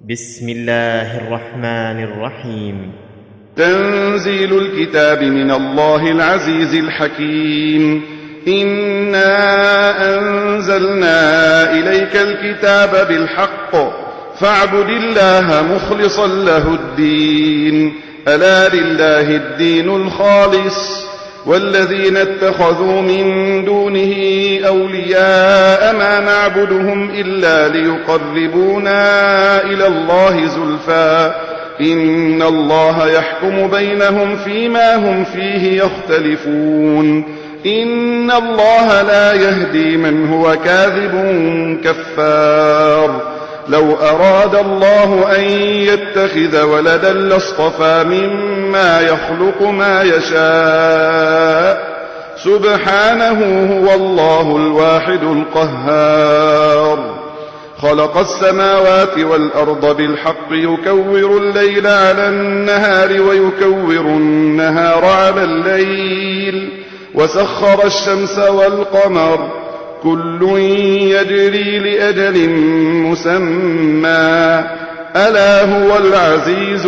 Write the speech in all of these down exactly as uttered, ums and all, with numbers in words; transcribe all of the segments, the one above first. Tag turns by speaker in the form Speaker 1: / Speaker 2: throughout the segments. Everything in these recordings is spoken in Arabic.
Speaker 1: بسم الله الرحمن الرحيم.
Speaker 2: تنزيل الكتاب من الله العزيز الحكيم. إنا أنزلنا إليك الكتاب بالحق فاعبد الله مخلصا له الدين ألا لله الدين الخالص والذين اتخذوا من دونه أولياء ما نعبدهم إلا ليقربونا إلى الله زلفى إن الله يحكم بينهم فيما هم فيه يختلفون إن الله لا يهدي من هو كاذب كفار. لو أراد الله أن يتخذ ولدا لاصطفى مما يخلق ما يشاء سبحانه هو الله الواحد القهار. خلق السماوات والأرض بالحق يكور الليل على النهار ويكور النهار على الليل وسخر الشمس والقمر كل يجري لأجل مسمى ألا هو العزيز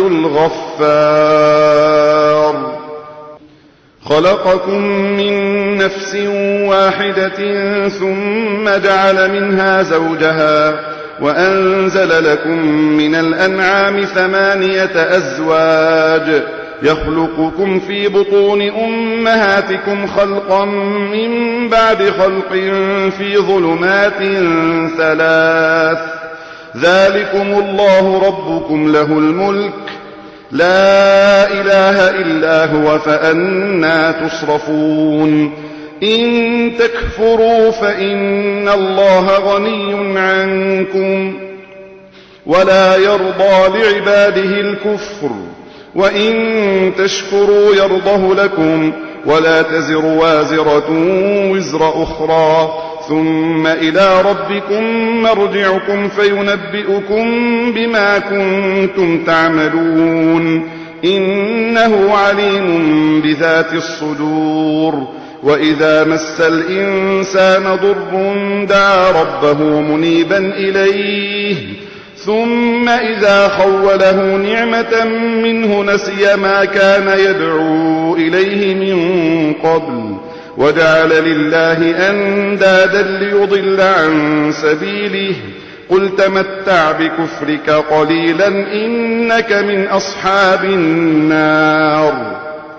Speaker 2: الغفار. خلقكم من نفس واحدة ثم جعل منها زوجها وأنزل لكم من الأنعام ثمانية أزواج يخلقكم في بطون أمهاتكم خلقا من بعد خلق في ظلمات ثلاث ذلكم الله ربكم له الملك لا إله إلا هو فأنى تصرفون. إن تكفروا فإن الله غني عنكم ولا يرضى لعباده الكفر وإن تشكروا يرضه لكم ولا تزر وازرة وزر أخرى ثم إلى ربكم مرجعكم فينبئكم بما كنتم تعملون إنه عليم بذات الصدور. وإذا مس الإنسان ضر دعا ربه منيبا إليه ثم إذا خوله نعمة منه نسي ما كان يدعو إليه من قبل وجعل لله أندادا ليضل عن سبيله قل تمتع بكفرك قليلا إنك من أصحاب النار.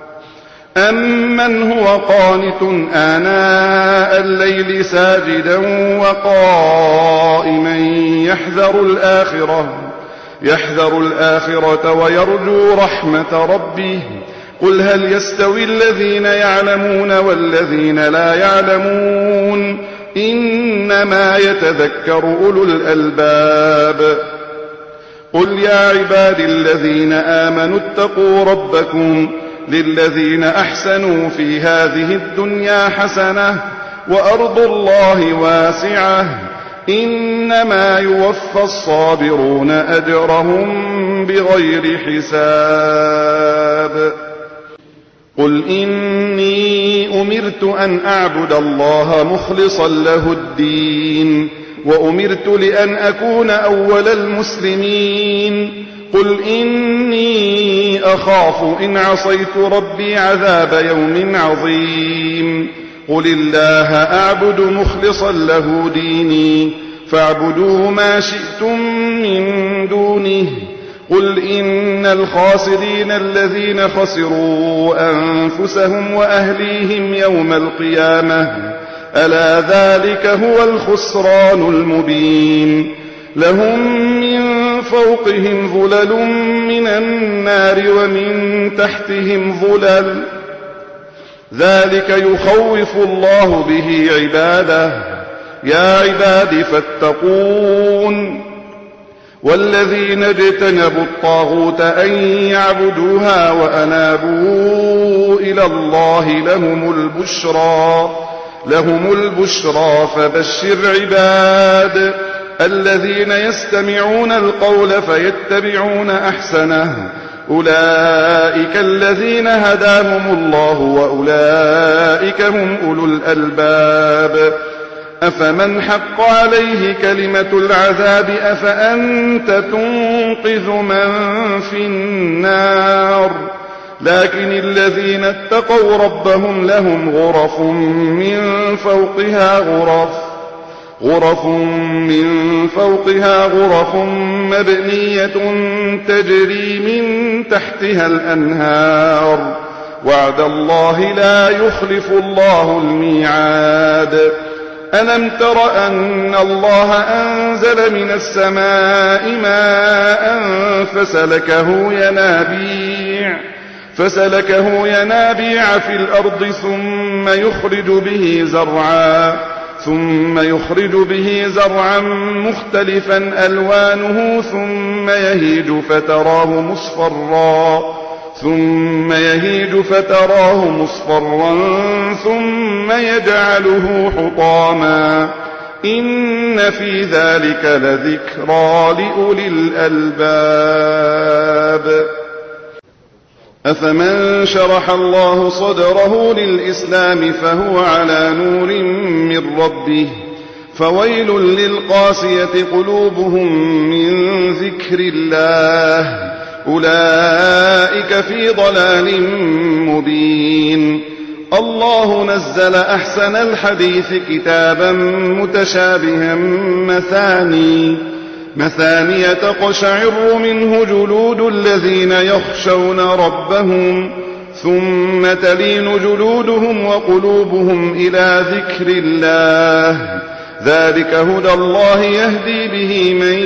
Speaker 2: أمن هو قانت آناء الليل ساجدا وقائما يحذر الآخرة يحذر الآخرة ويرجو رحمة ربه قل هل يستوي الذين يعلمون والذين لا يعلمون إنما يتذكر أولو الألباب. قل يا عبادي الذين آمنوا اتقوا ربكم للذين أحسنوا في هذه الدنيا حسنة وأرض الله واسعة إنما يوفى الصابرون أجرهم بغير حساب. قل إني أمرت أن أعبد الله مخلصا له الدين وأمرت لأن أكون أول المسلمين. قل إني أخاف إن عصيت ربي عذاب يوم عظيم. قل الله أعبد مخلصا له ديني فاعبدوه ما شئتم من دونه. قل إن الخاسرين الذين خسروا أنفسهم وأهليهم يوم القيامة ألا ذلك هو الخسران المبين. لهم من فوقهم ظلل من النار ومن تحتهم ظلل ذلك يخوف الله به عباده يا عباد فاتقون. والذين اجتنبوا الطاغوت أن يعبدوها وأنابوا إلى الله لهم البشرى لهم البشرى فبشر عباد الذين يستمعون القول فيتبعون أحسنه أولئك الذين هداهم الله وأولئك هم أولو الألباب. أفمن حق عليه كلمة العذاب أفأنت تنقذ من في النار لكن الذين اتقوا ربهم لهم غرف من فوقها غرف غرف من فوقها غرف مبنية تجري من تحتها الأنهار وعد الله لا يخلف الله الميعاد ألم تر أن الله أنزل من السماء ماء فسلكه ينابيع فسلكه ينابيع في الأرض ثم يخرج به زرعا ثم يخرج به زرعا مختلفا ألوانه ثم يهيج فتراه مصفرا ثم يهيج فتراه مصفرا ثم يجعله حطاما إن في ذلك لذكرى لأولي الألباب أفمن شرح الله صدره للإسلام فهو على نور من ربه فويل للقاسية قلوبهم من ذكر الله أولئك في ضلال مبين الله نزل أحسن الحديث كتابا متشابها مثاني مثاني تقشعر منه جلود الذين يخشون ربهم ثم تلين جلودهم وقلوبهم إلى ذكر الله ذلك هدى الله يهدي به من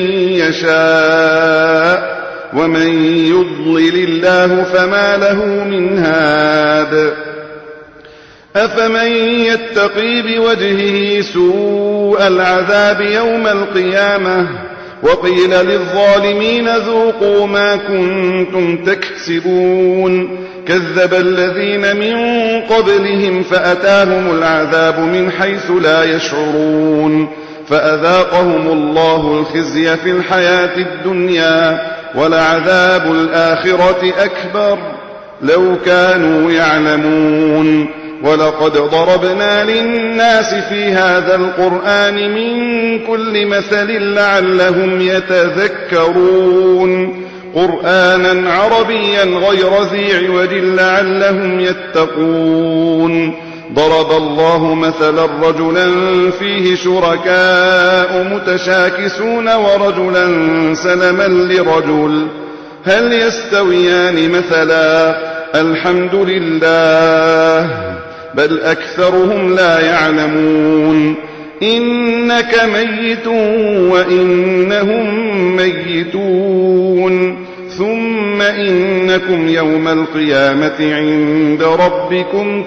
Speaker 2: يشاء ومن يضلل الله فما له من هاد أفمن يتقي بوجهه سوء العذاب يوم القيامة وقيل للظالمين ذوقوا ما كنتم تكسبون كذب الذين من قبلهم فأتاهم العذاب من حيث لا يشعرون فأذاقهم الله الخزي في الحياة الدنيا ولعذاب الآخرة أكبر لو كانوا يعلمون ولقد ضربنا للناس في هذا القرآن من كل مثل لعلهم يتذكرون قرآنا عربيا غير ذي عوج لعلهم يتقون ضرب الله مثلا رجلا فيه شركاء متشاكسون ورجلا سلما لرجل هل يستويان مثلا الحمد لله بل أكثرهم لا يعلمون إنك ميت وإنهم ميتون ثم إنكم يوم القيامة عند ربكم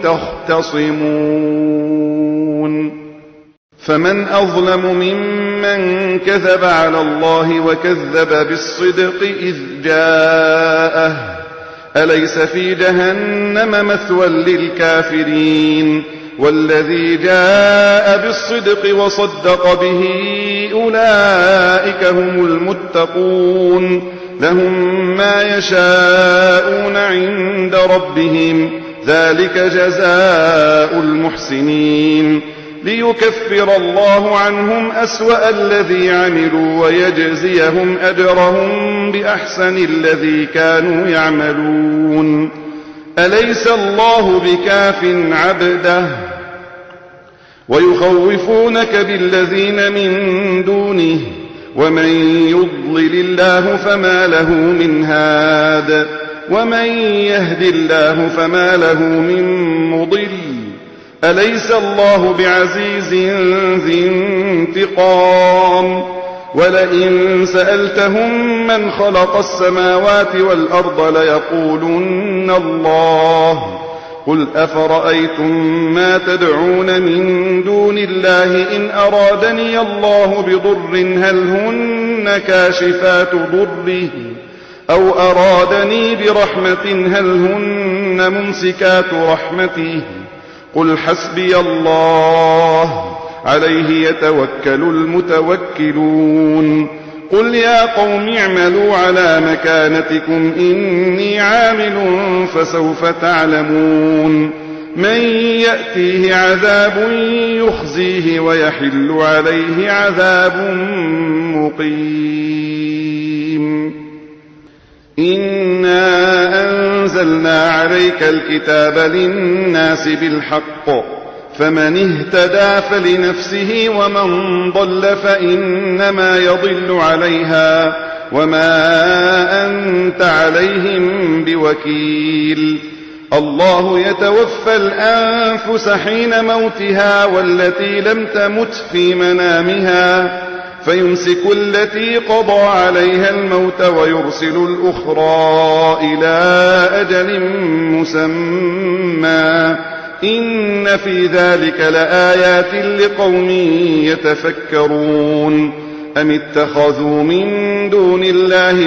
Speaker 2: تختصمون فمن أظلم ممن كذب على الله وكذب بالصدق إذ جاءه أليس في جهنم مثوى للكافرين والذي جاء بالصدق وصدق به أولئك هم المتقون لهم ما يشاءون عند ربهم ذلك جزاء المحسنين ليكفر الله عنهم أسوأ الذي عملوا ويجزيهم أجرهم بأحسن الذي كانوا يعملون أليس الله بكاف عبده ويخوفونك بالذين من دونه ومن يضلل الله فما له من هاد ومن يهد الله فما له من مضل أليس الله بعزيز ذي انتقام ولئن سألتهم من خلق السماوات والأرض ليقولن الله قل أفرأيتم ما تدعون من دون الله إن أرادني الله بضر هل هن كاشفات ضره أو أرادني برحمة هل هن ممسكات رحمته قل حسبي الله عليه يتوكل المتوكلون قل يا قوم اعملوا على مكانتكم إني عامل فسوف تعلمون من يأتيه عذاب يخزيه ويحل عليه عذاب مقيم. إنا أنزلنا عليك الكتاب للناس بالحق فمن اهتدى فلنفسه ومن ضل فإنما يضل عليها وما أنت عليهم بوكيل. الله يتوفى الأنفس حين موتها والتي لم تمت في منامها فيمسك التي قضى عليها الموت ويرسل الأخرى إلى أجل مسمى إن في ذلك لآيات لقوم يتفكرون. أم اتخذوا من دون الله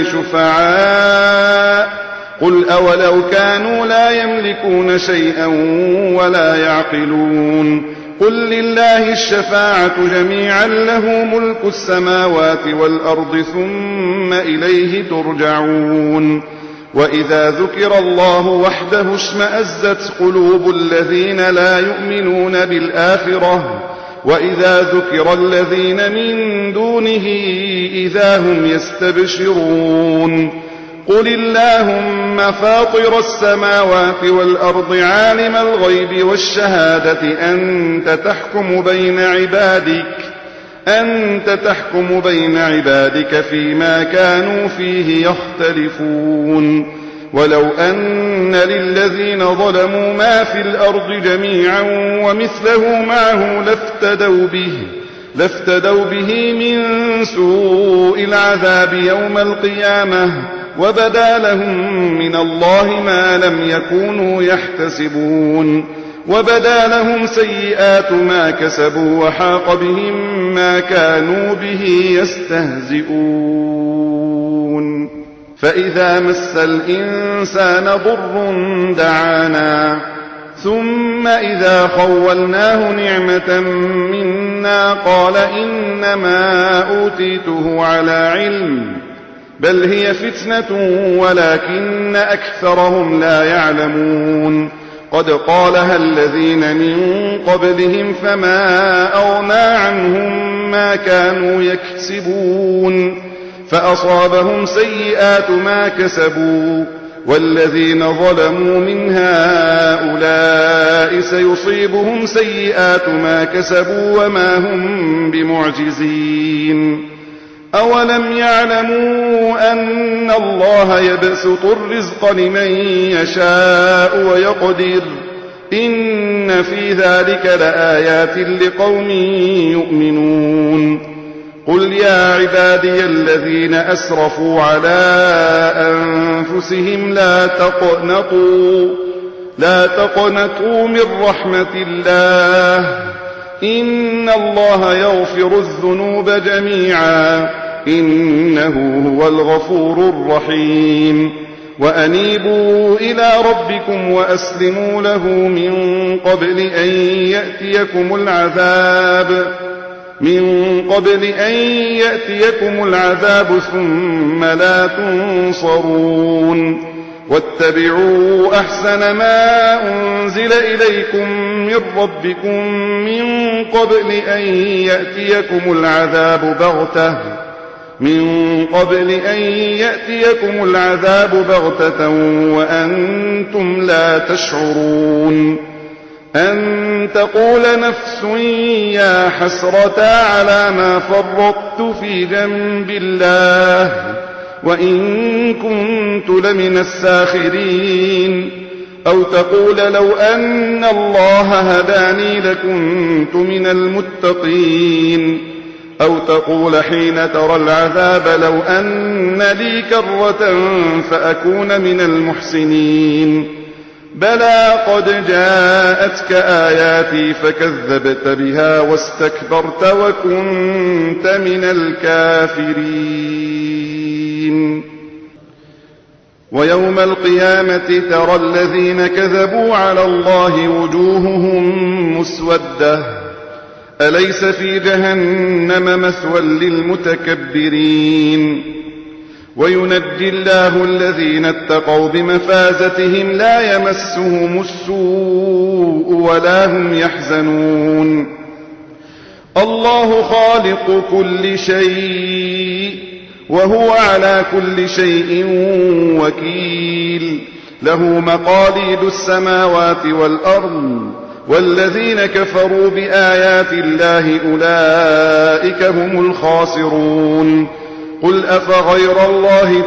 Speaker 2: شفعاء قل أولو كانوا لا يملكون شيئا ولا يعقلون قل لله الشفاعة جميعا له ملك السماوات والأرض ثم إليه ترجعون. وإذا ذكر الله وحده اشمأزت قلوب الذين لا يؤمنون بالآخرة وإذا ذكر الذين من دونه إذا هم يستبشرون. قل اللهم فاطر السماوات والأرض عالم الغيب والشهادة أنت تحكم بين عبادك أنت تحكم بين عبادك فيما كانوا فيه يختلفون. ولو أن للذين ظلموا ما في الأرض جميعا ومثله معه لافتدوا به لافتدوا به من سوء العذاب يوم القيامة وبدا لهم من الله ما لم يكونوا يحتسبون. وبدا لهم سيئات ما كسبوا وحاق بهم ما كانوا به يستهزئون. فإذا مس الإنسان ضر دعانا ثم إذا خولناه نعمة منا قال إنما أوتيته على علم بل هي فتنة ولكن أكثرهم لا يعلمون. قد قالها الذين من قبلهم فما أغنى عنهم ما كانوا يكسبون فأصابهم سيئات ما كسبوا والذين ظلموا من هؤلاء سيصيبهم سيئات ما كسبوا وما هم بمعجزين. أولم يعلموا أن الله يبسط الرزق لمن يشاء ويقدر إن في ذلك لآيات لقوم يؤمنون. قل يا عبادي الذين أسرفوا على أنفسهم لا تقنطوا لا تقنطوا من رحمة الله إن الله يغفر الذنوب جميعا إنه هو الغفور الرحيم. وأنيبوا إلى ربكم وأسلموا له من قبل أن يأتيكم العذاب من قبل أن يأتيكم العذاب ثم لا تنصرون. واتبعوا أحسن ما أنزل إليكم من ربكم من قبل أن يأتيكم العذاب بغتة من قبل أن يأتيكم العذاب بغتة وأنتم لا تشعرون. أن تقول نفس يا حسرة على ما فرطت في جنب الله وإن كنت لمن الساخرين أو تقول لو أن الله هداني لكنت من المتقين أو تقول حين ترى العذاب لو أن لي كرة فأكون من المحسنين. بلى قد جاءتك آياتي فكذبت بها واستكبرت وكنت من الكافرين. ويوم القيامة ترى الذين كذبوا على الله وجوههم مسودة أليس في جهنم مثوى للمتكبرين. وينجي الله الذين اتقوا بمفازتهم لا يمسهم السوء ولا هم يحزنون. الله خالق كل شيء وهو على كل شيء وكيل. له مقاليد السماوات والأرض والذين كفروا بآيات الله أولئك هم الخاسرون. قل أفغير الله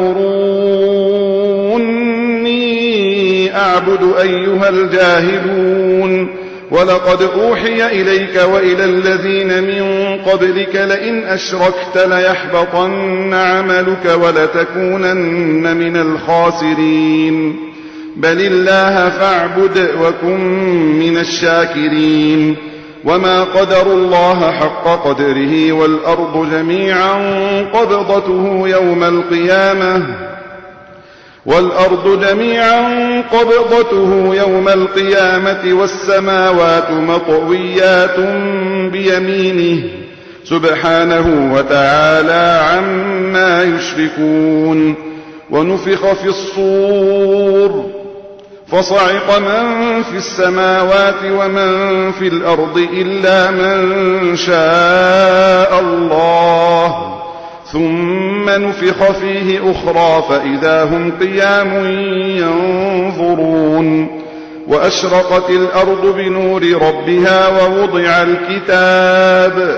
Speaker 2: تأمروني أعبد أيها الجاهلون. ولقد أوحي إليك وإلى الذين من قبلك لئن أشركت ليحبطن عملك ولتكونن من الخاسرين. بل الله فاعبد وكن من الشاكرين. وما قدروا الله حق قدره والأرض جميعا قبضته يوم القيامة والأرض جميعا قبضته يوم القيامة والسماوات مطويات بيمينه سبحانه وتعالى عما يشركون. ونفخ في الصور فصعق من في السماوات ومن في الأرض إلا من شاء الله ثم نفخ فيه أخرى فإذا هم قيام ينظرون. وأشرقت الأرض بنور ربها ووضع الكتاب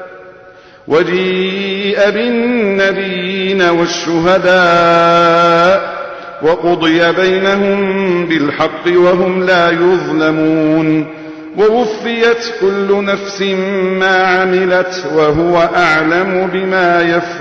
Speaker 2: وجيء بالنبيين والشهداء وقضي بينهم بالحق وهم لا يظلمون. ووفيت كل نفس ما عملت وهو أعلم بما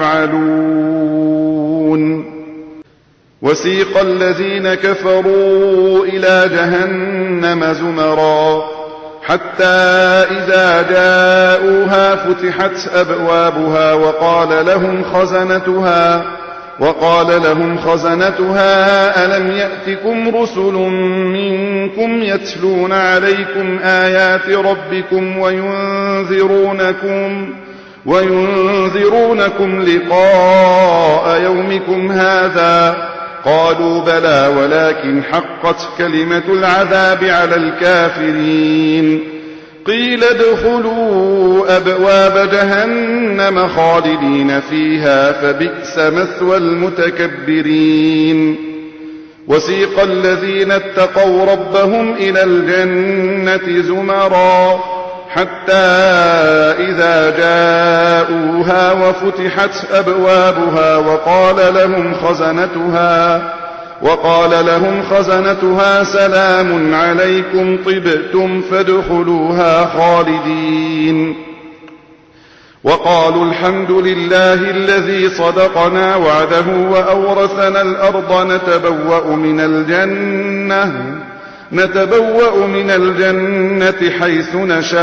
Speaker 2: يفعلون. وسيق الذين كفروا إلى جهنم زمرا حتى إذا جاءوها فتحت أبوابها وقال لهم خزنتها وقال لهم خزنتها ألم يأتكم رسل منكم يتلون عليكم آيات ربكم وينذرونكم وينذرونكم لقاء يومكم هذا قالوا بلى ولكن حقت كلمة العذاب على الكافرين. قيل ادخلوا أبواب جهنم خالدين فيها فبئس مثوى المتكبرين. وسيق الذين اتقوا ربهم إلى الجنة زمرا حتى إذا جاءوها وفتحت أبوابها وقال لهم خزنتها وقال لهم خزنتها سلام عليكم طبتم فادخلوها خالدين. وقالوا الحمد لله الذي صدقنا وعده وأورثنا الأرض نتبوأ من الجنة نتبوأ من الجنة حيث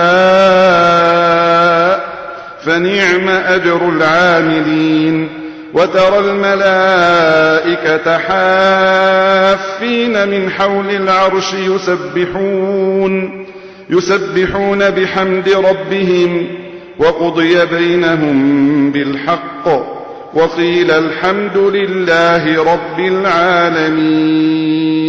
Speaker 2: نشاء فنعم أجر العاملين. وترى الملائكة حافين من حول العرش يسبحون يسبحون بحمد ربهم وقضي بينهم بالحق وقيل الحمد لله رب العالمين.